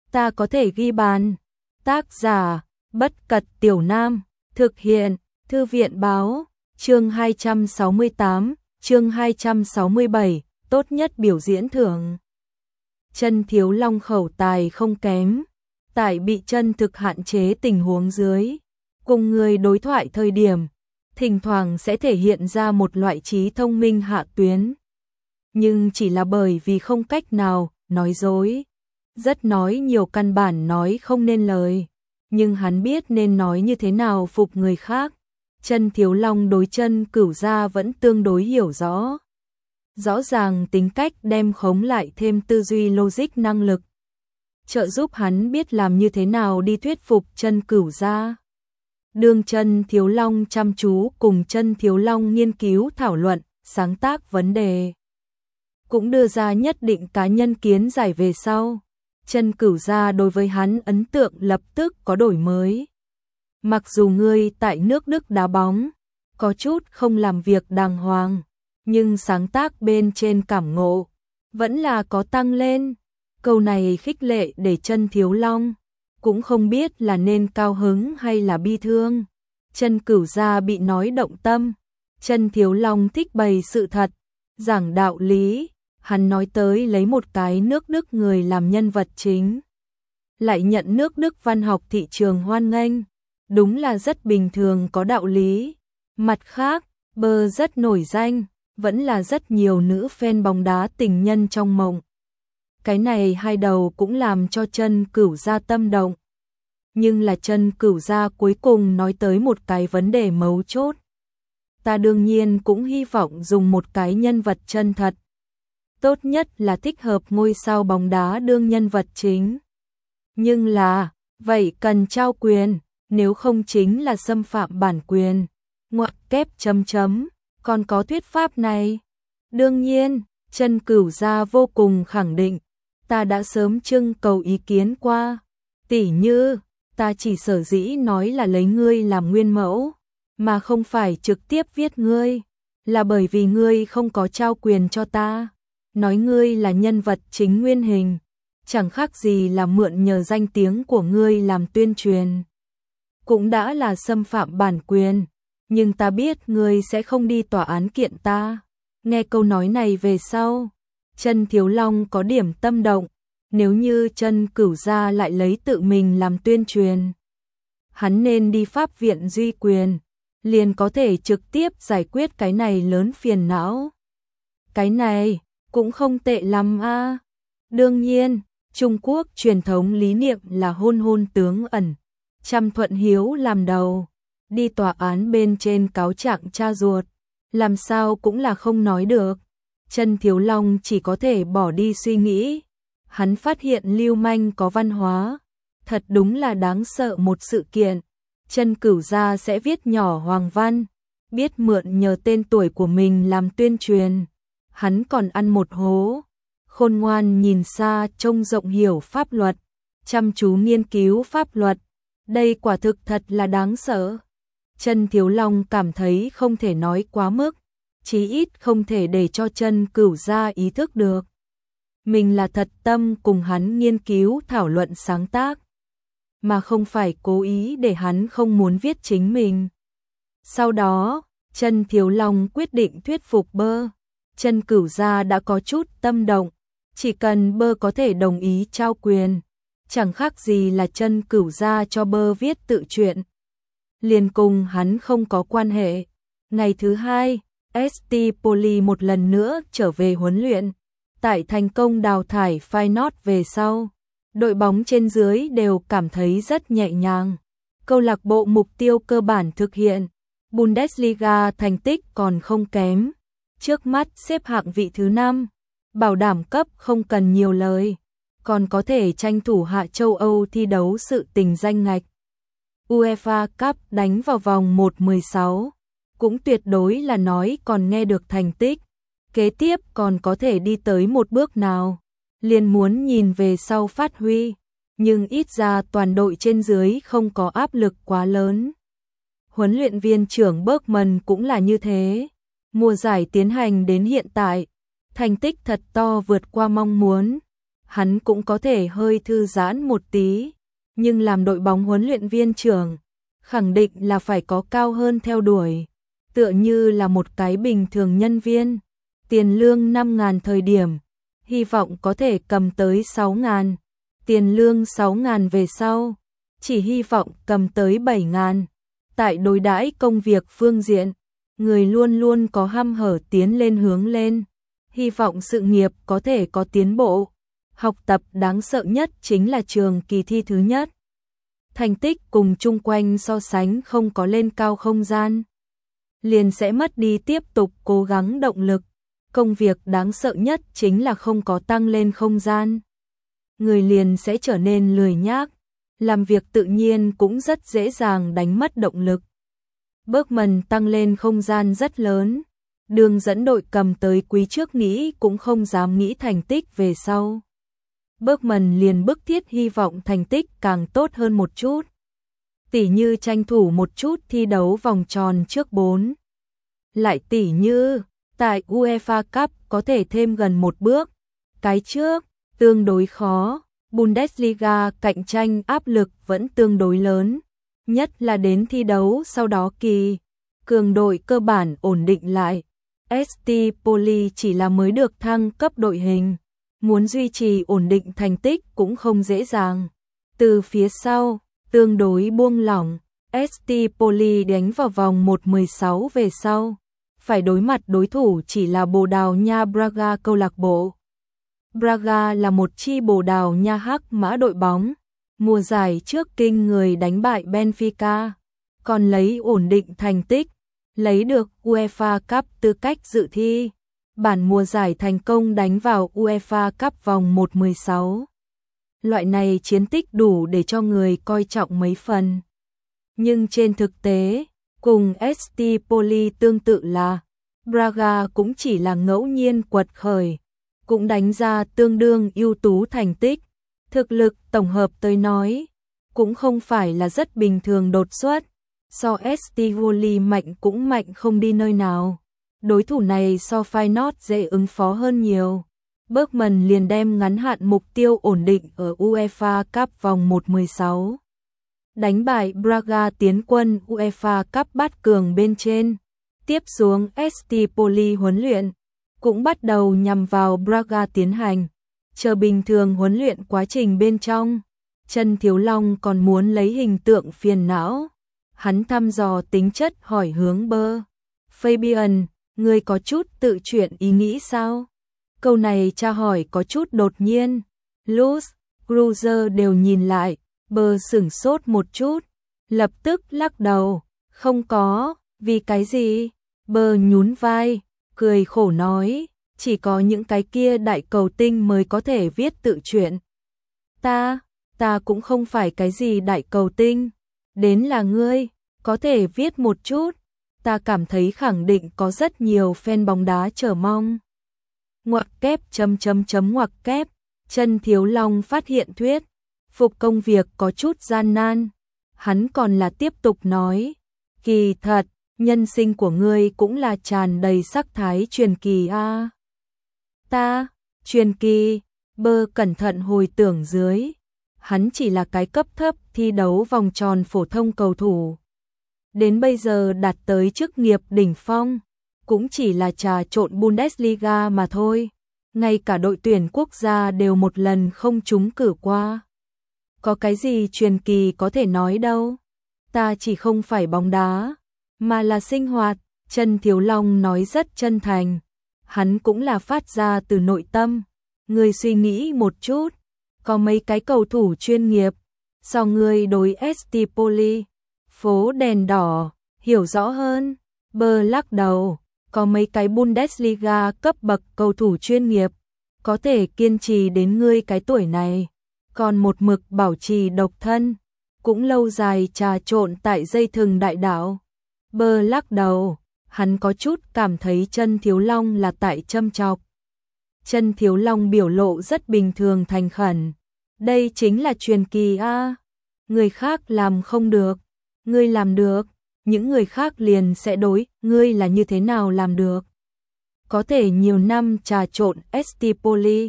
ta có thể ghi bàn. Tác giả, Bất Cật Tiểu Nam, thực hiện, Thư viện báo, chương 268, chương 267, tốt nhất biểu diễn thưởng. Chân Thiếu Long khẩu tài không kém, tại bị chân thực hạn chế tình huống dưới, cùng người đối thoại thời điểm, thỉnh thoảng sẽ thể hiện ra một loại trí thông minh hạ tuyến. Nhưng chỉ là bởi vì không cách nào nói dối, rất nói nhiều căn bản nói không nên lời, nhưng hắn biết nên nói như thế nào phục người khác. Chân Thiếu Long đối Chân Cửu Gia vẫn tương đối hiểu rõ. Rõ ràng tính cách đem khống lại thêm tư duy logic năng lực, trợ giúp hắn biết làm như thế nào đi thuyết phục Chân Cửu Gia. Đương Chân Thiếu Long chăm chú cùng Chân Thiếu Long nghiên cứu thảo luận, sáng tác vấn đề, cũng đưa ra nhất định cá nhân kiến giải về sau. Chân Cửu Gia đối với hắn ấn tượng lập tức có đổi mới. Mặc dù ngươi tại nước Đức đá bóng, có chút không làm việc đàng hoàng, nhưng sáng tác bên trên cảm ngộ vẫn là có tăng lên. Câu này khích lệ để Chân Thiếu Long cũng không biết là nên cao hứng hay là bi thương. Chân Cửu Gia bị nói động tâm, Chân Thiếu Long thích bày sự thật, giảng đạo lý. Hắn nói tới lấy một cái nước Đức người làm nhân vật chính, lại nhận nước Đức văn học thị trường hoan nghênh, đúng là rất bình thường có đạo lý. Mặt khác, Bơ rất nổi danh, vẫn là rất nhiều nữ fan bóng đá tình nhân trong mộng. Cái này hai đầu cũng làm cho Chân Cửu Gia tâm động. Nhưng là Chân Cửu Gia cuối cùng nói tới một cái vấn đề mấu chốt. Ta đương nhiên cũng hy vọng dùng một cái nhân vật chân thật. Tốt nhất là thích hợp ngôi sao bóng đá đương nhân vật chính. Nhưng là, vậy cần trao quyền, nếu không chính là xâm phạm bản quyền. Ngoặc kép chấm chấm, còn có thuyết pháp này. Đương nhiên, Chân Cửu Gia vô cùng khẳng định, ta đã sớm trưng cầu ý kiến qua. Tỉ như, ta chỉ sở dĩ nói là lấy ngươi làm nguyên mẫu, mà không phải trực tiếp viết ngươi, là bởi vì ngươi không có trao quyền cho ta. Nói ngươi là nhân vật chính nguyên hình, chẳng khác gì là mượn nhờ danh tiếng của ngươi làm tuyên truyền. Cũng đã là xâm phạm bản quyền, nhưng ta biết ngươi sẽ không đi tòa án kiện ta. Nghe câu nói này về sau, Chân Thiếu Long có điểm tâm động. Nếu như Chân Cửu Gia lại lấy tự mình làm tuyên truyền, hắn nên đi pháp viện duy quyền, liền có thể trực tiếp giải quyết cái này lớn phiền não. Cái này cũng không tệ lắm a. Đương nhiên, Trung Quốc truyền thống lý niệm là hôn hôn tướng ẩn, trăm thuận hiếu làm đầu, đi tòa án bên trên cáo trạng cha ruột, làm sao cũng là không nói được. Chân Thiếu Long chỉ có thể bỏ đi suy nghĩ. Hắn phát hiện lưu manh có văn hóa, thật đúng là đáng sợ một sự kiện. Chân Cửu Gia sẽ viết nhỏ hoàng văn, biết mượn nhờ tên tuổi của mình làm tuyên truyền. Hắn còn ăn một hố, khôn ngoan nhìn xa trông rộng hiểu pháp luật, chăm chú nghiên cứu pháp luật. Đây quả thực thật là đáng sợ. Chân Thiếu Long cảm thấy không thể nói quá mức, chí ít không thể để cho Chân Cửu Gia ý thức được mình là thật tâm cùng hắn nghiên cứu thảo luận sáng tác, mà không phải cố ý để hắn không muốn viết chính mình. Sau đó, Chân Thiếu Long quyết định thuyết phục Bơ. Chân Cửu Gia đã có chút tâm động, chỉ cần Bơ có thể đồng ý trao quyền, chẳng khác gì là Chân Cửu Gia cho Bơ viết tự truyện, liền cùng hắn không có quan hệ. Ngày thứ hai, ST Poli một lần nữa trở về huấn luyện. Tại thành công đào thải Feyenoord về sau, đội bóng trên dưới đều cảm thấy rất nhẹ nhàng. Câu lạc bộ mục tiêu cơ bản thực hiện, Bundesliga thành tích còn không kém, trước mắt xếp hạng vị thứ 5, bảo đảm cấp không cần nhiều lời, còn có thể tranh thủ hạ châu Âu thi đấu sự tình danh ngạch. UEFA Cup đánh vào vòng 1/16, cũng tuyệt đối là nói còn nghe được thành tích. Kế tiếp còn có thể đi tới một bước nào, liền muốn nhìn về sau phát huy, nhưng ít ra toàn đội trên dưới không có áp lực quá lớn. Huấn luyện viên trưởng Bergman cũng là như thế. Mùa giải tiến hành đến hiện tại, thành tích thật to vượt qua mong muốn. hắn cũng có thể hơi thư giãn một tí, nhưng làm đội bóng huấn luyện viên trưởng, khẳng định là phải có cao hơn theo đuổi, tựa như là một cái bình thường nhân viên, tiền lương 5.000 thời điểm, hy vọng có thể cầm tới 6.000, tiền lương 6.000 về sau, chỉ hy vọng cầm tới 7.000. Tại đối đãi công việc phương diện, người luôn luôn có hăm hở tiến lên hướng lên, hy vọng sự nghiệp có thể có tiến bộ. Học tập đáng sợ nhất chính là trường kỳ thi thứ nhất. Thành tích cùng chung quanh so sánh không có lên cao không gian, liền sẽ mất đi tiếp tục cố gắng động lực. Công việc đáng sợ nhất chính là không có tăng lên không gian. Người liền sẽ trở nên lười nhác, làm việc tự nhiên cũng rất dễ dàng đánh mất động lực. Bergman tăng lên không gian rất lớn, đường dẫn đội cầm tới quý trước nghĩ cũng không dám nghĩ thành tích về sau. Bergman liền bức thiết hy vọng thành tích càng tốt hơn một chút. Tỉ như tranh thủ một chút thi đấu vòng tròn trước 4. Lại tỉ như, tại UEFA Cup có thể thêm gần một bước. Cái trước, tương đối khó, Bundesliga cạnh tranh áp lực vẫn tương đối lớn. Nhất là đến thi đấu sau đó kỳ, cường đội cơ bản ổn định lại. ST Poli chỉ là mới được thăng cấp đội hình, muốn duy trì ổn định thành tích cũng không dễ dàng. Từ phía sau, tương đối buông lỏng, ST Poli đánh vào vòng 1/16 về sau, phải đối mặt đối thủ chỉ là Bồ Đào Nha Braga câu lạc bộ. Braga là một chi Bồ Đào Nha hắc mã đội bóng, mùa giải trước kinh người đánh bại Benfica, còn lấy ổn định thành tích, lấy được UEFA Cup tư cách dự thi. Bản mùa giải thành công đánh vào UEFA Cup vòng 1/16. Loại này chiến tích đủ để cho người coi trọng mấy phần. Nhưng trên thực tế, cùng ST Poli tương tự là, Braga cũng chỉ là ngẫu nhiên quật khởi, cũng đánh ra tương đương ưu tú thành tích. Thực lực tổng hợp tới nói, cũng không phải là rất bình thường đột xuất, so ST Poli mạnh cũng mạnh không đi nơi nào. Đối thủ này so Feyenoord dễ ứng phó hơn nhiều. Bergman liền đem ngắn hạn mục tiêu ổn định ở UEFA Cup vòng 1/16. Đánh bại Braga tiến quân UEFA Cup bát cường bên trên. Tiếp xuống ST Poli huấn luyện, cũng bắt đầu nhằm vào Braga tiến hành. Chờ bình thường huấn luyện quá trình bên trong, Trần Thiếu Long còn muốn lấy hình tượng phiền não. Hắn thăm dò tính chất hỏi hướng bơ. Fabian, ngươi có chút tự chuyện ý nghĩ sao? Câu này tra hỏi có chút đột nhiên. Luz, Cruiser đều nhìn lại, bơ sửng sốt một chút, lập tức lắc đầu. Không có, vì cái gì? Bơ nhún vai, cười khổ nói, chỉ có những cái kia đại cầu tinh mới có thể viết tự truyện. Ta cũng không phải cái gì đại cầu tinh, đến là ngươi, có thể viết một chút, ta cảm thấy khẳng định có rất nhiều fan bóng đá chờ mong. Ngoặc kép ngoặc kép, Trần Thiếu Long phát hiện thuyết, phục công việc có chút gian nan, hắn còn là tiếp tục nói, kỳ thật, nhân sinh của ngươi cũng là tràn đầy sắc thái truyền kỳ a. Ta, truyền kỳ, bơ cẩn thận hồi tưởng dưới, hắn chỉ là cái cấp thấp thi đấu vòng tròn phổ thông cầu thủ. Đến bây giờ đạt tới chức nghiệp đỉnh phong, cũng chỉ là trà trộn Bundesliga mà thôi. Ngay cả đội tuyển quốc gia đều một lần không trúng cử qua. Có cái gì truyền kỳ có thể nói đâu. Ta chỉ không phải bóng đá, mà là sinh hoạt. Trần Thiếu Long nói rất chân thành. Hắn cũng là phát ra từ nội tâm. Ngươi suy nghĩ một chút, có mấy cái cầu thủ chuyên nghiệp, so ngươi đối ST Poli, phố đèn đỏ, hiểu rõ hơn. Bơ lắc đầu, có mấy cái Bundesliga cấp bậc cầu thủ chuyên nghiệp, có thể kiên trì đến ngươi cái tuổi này, còn một mực bảo trì độc thân, cũng lâu dài trà trộn tại dây thừng đại đạo. Bơ lắc đầu, hắn có chút cảm thấy Trần Thiếu Long là tại châm chọc. Trần Thiếu Long biểu lộ rất bình thường thành khẩn. Đây chính là truyền kỳ a. Người khác làm không được, ngươi làm được, những người khác liền sẽ đối, ngươi là như thế nào làm được. Có thể nhiều năm trà trộn ST Poli,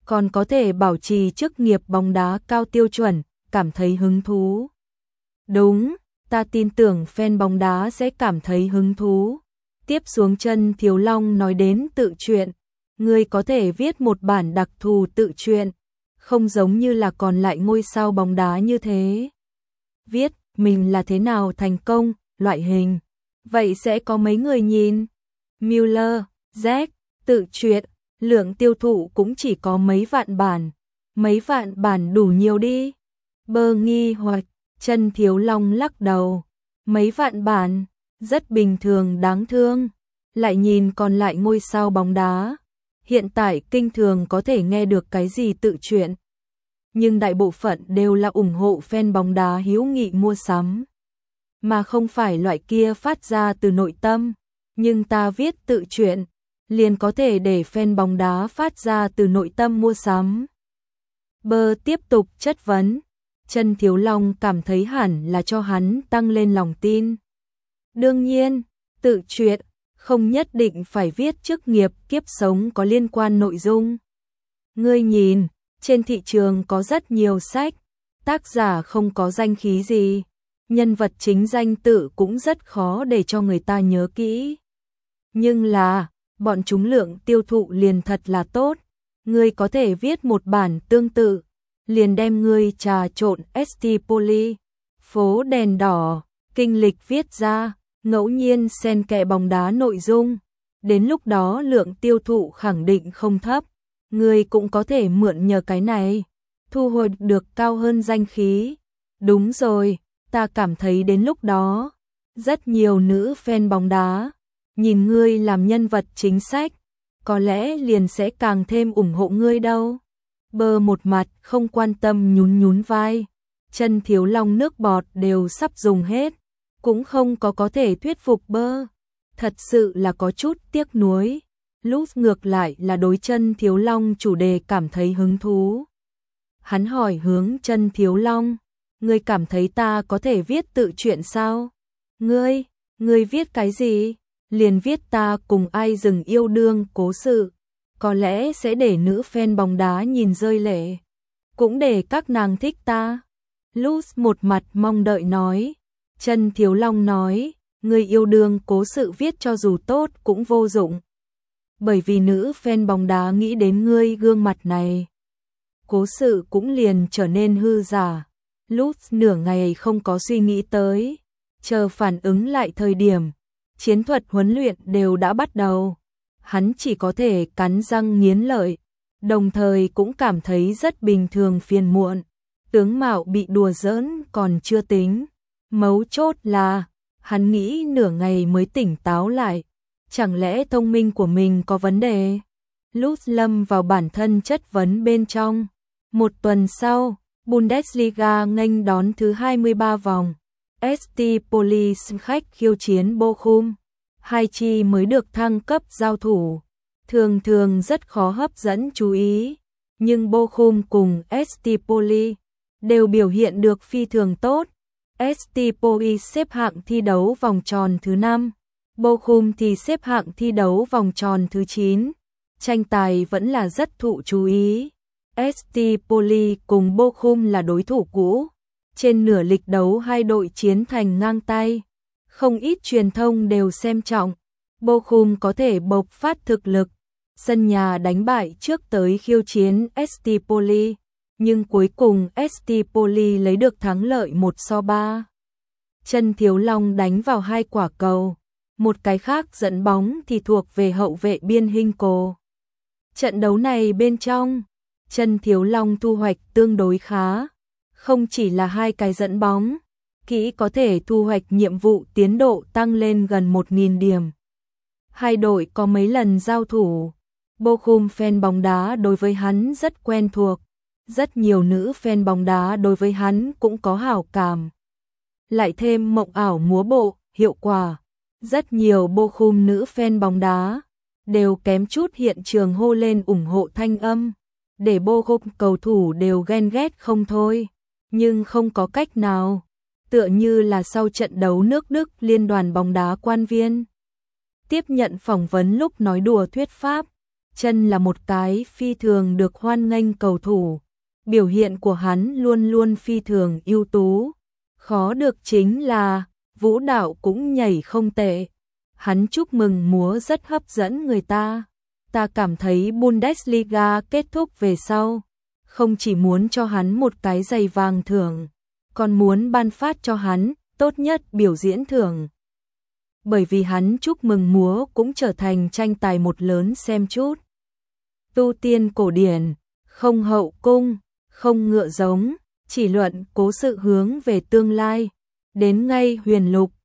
còn có thể bảo trì chức nghiệp bóng đá cao tiêu chuẩn, cảm thấy hứng thú. Đúng, ta tin tưởng fan bóng đá sẽ cảm thấy hứng thú. Tiếp xuống Chân Thiếu Long nói đến tự truyện, ngươi có thể viết một bản đặc thù tự truyện, không giống như là còn lại ngôi sao bóng đá như thế. Viết mình là thế nào thành công, loại hình. Vậy sẽ có mấy người nhìn. Müller, Jack, tự truyện, lượng tiêu thụ cũng chỉ có mấy vạn bản. Mấy vạn bản đủ nhiều đi. Bơ nghi hoặc Chân Thiếu Long lắc đầu. Mấy vạn bản, rất bình thường đáng thương. Lại nhìn còn lại ngôi sao bóng đá. Hiện tại kinh thường có thể nghe được cái gì tự truyện. Nhưng đại bộ phận đều là ủng hộ fan bóng đá hiếu nghị mua sắm. Mà không phải loại kia phát ra từ nội tâm. Nhưng ta viết tự truyện, liền có thể để fan bóng đá phát ra từ nội tâm mua sắm. Bơ tiếp tục chất vấn. Chân Thiếu Long cảm thấy hẳn là cho hắn tăng lên lòng tin. Đương nhiên, tự truyện không nhất định phải viết chức nghiệp kiếp sống có liên quan nội dung. Ngươi nhìn, trên thị trường có rất nhiều sách, tác giả không có danh khí gì, nhân vật chính danh tự cũng rất khó để cho người ta nhớ kỹ. Nhưng là, bọn chúng lượng tiêu thụ liền thật là tốt, ngươi có thể viết một bản tương tự, liền đem ngươi trà trộn Stipoli, phố đèn đỏ, kinh lịch viết ra, ngẫu nhiên xen kẽ bóng đá nội dung, đến lúc đó lượng tiêu thụ khẳng định không thấp, ngươi cũng có thể mượn nhờ cái này, thu hồi được cao hơn danh khí. Đúng rồi, ta cảm thấy đến lúc đó, rất nhiều nữ fan bóng đá, nhìn ngươi làm nhân vật chính sách, có lẽ liền sẽ càng thêm ủng hộ ngươi đâu. Bơ một mặt không quan tâm nhún nhún vai, Chân Thiếu Long nước bọt đều sắp dùng hết, cũng không có thể thuyết phục Bơ. Thật sự là có chút tiếc nuối. Lúc ngược lại là đối Chân Thiếu Long chủ đề cảm thấy hứng thú. Hắn hỏi hướng Chân Thiếu Long, ngươi cảm thấy ta có thể viết tự truyện sao? Ngươi viết cái gì? Liền viết ta cùng ai dừng yêu đương cố sự, có lẽ sẽ để nữ fan bóng đá nhìn rơi lệ, cũng để các nàng thích ta. Luz một mặt mong đợi nói. Chân Thiếu Long nói, người yêu đương cố sự viết cho dù tốt cũng vô dụng. Bởi vì nữ fan bóng đá nghĩ đến ngươi gương mặt này, cố sự cũng liền trở nên hư giả. Luz nửa ngày không có suy nghĩ tới, chờ phản ứng lại thời điểm, chiến thuật huấn luyện đều đã bắt đầu. Hắn chỉ có thể cắn răng nghiến lợi, đồng thời cũng cảm thấy rất bình thường phiền muộn. Tướng mạo bị đùa giỡn còn chưa tính, mấu chốt là, hắn nghĩ nửa ngày mới tỉnh táo lại, chẳng lẽ thông minh của mình có vấn đề? Lúc lâm vào bản thân chất vấn bên trong, một tuần sau, Bundesliga nghênh đón thứ 23 vòng, ST Police khách khiêu chiến Bochum, hai chi mới được thăng cấp giao thủ, thường thường rất khó hấp dẫn chú ý, nhưng Bochum cùng ST Police đều biểu hiện được phi thường tốt. ST Police xếp hạng thi đấu vòng tròn thứ 5, Bochum thì xếp hạng thi đấu vòng tròn thứ 9. Tranh tài vẫn là rất thụ chú ý. ST Police cùng Bochum là đối thủ cũ. Trên nửa lịch đấu hai đội chiến thành ngang tay. Không ít truyền thông đều xem trọng. Bochum có thể bộc phát thực lực. Sân nhà đánh bại trước tới khiêu chiến ST Police. Nhưng cuối cùng ST Police lấy được thắng lợi 1-3. Chân Thiếu Long đánh vào 2 quả cầu. Một cái khác dẫn bóng thì thuộc về hậu vệ biên Hinco. Trận đấu này bên trong, Chân Thiếu Long thu hoạch tương đối khá. Không chỉ là 2 cái dẫn bóng, kỹ có thể thu hoạch nhiệm vụ tiến độ tăng lên gần 1.000 điểm. Hai đội có mấy lần giao thủ. Bochum fan bóng đá đối với hắn rất quen thuộc. Rất nhiều nữ fan bóng đá đối với hắn cũng có hảo cảm. Lại thêm mộng ảo múa bộ, hiệu quả. Rất nhiều Bochum nữ fan bóng đá đều kém chút hiện trường hô lên ủng hộ thanh âm, để Bochum cầu thủ đều ghen ghét không thôi, nhưng không có cách nào, tựa như là sau trận đấu nước Đức liên đoàn bóng đá quan viên tiếp nhận phỏng vấn lúc nói đùa thuyết pháp, chân là một cái phi thường được hoan nghênh cầu thủ. Biểu hiện của hắn luôn luôn phi thường ưu tú. Khó được chính là, vũ đạo cũng nhảy không tệ. Hắn chúc mừng múa rất hấp dẫn người ta. Ta cảm thấy Bundesliga kết thúc về sau, không chỉ muốn cho hắn một cái giày vàng thưởng, còn muốn ban phát cho hắn tốt nhất biểu diễn thưởng. Bởi vì hắn chúc mừng múa cũng trở thành tranh tài một lớn xem chút. Tu tiên cổ điển, không hậu cung, không ngựa giống, chỉ luận cố sự hướng về tương lai. Đến ngay huyền lục,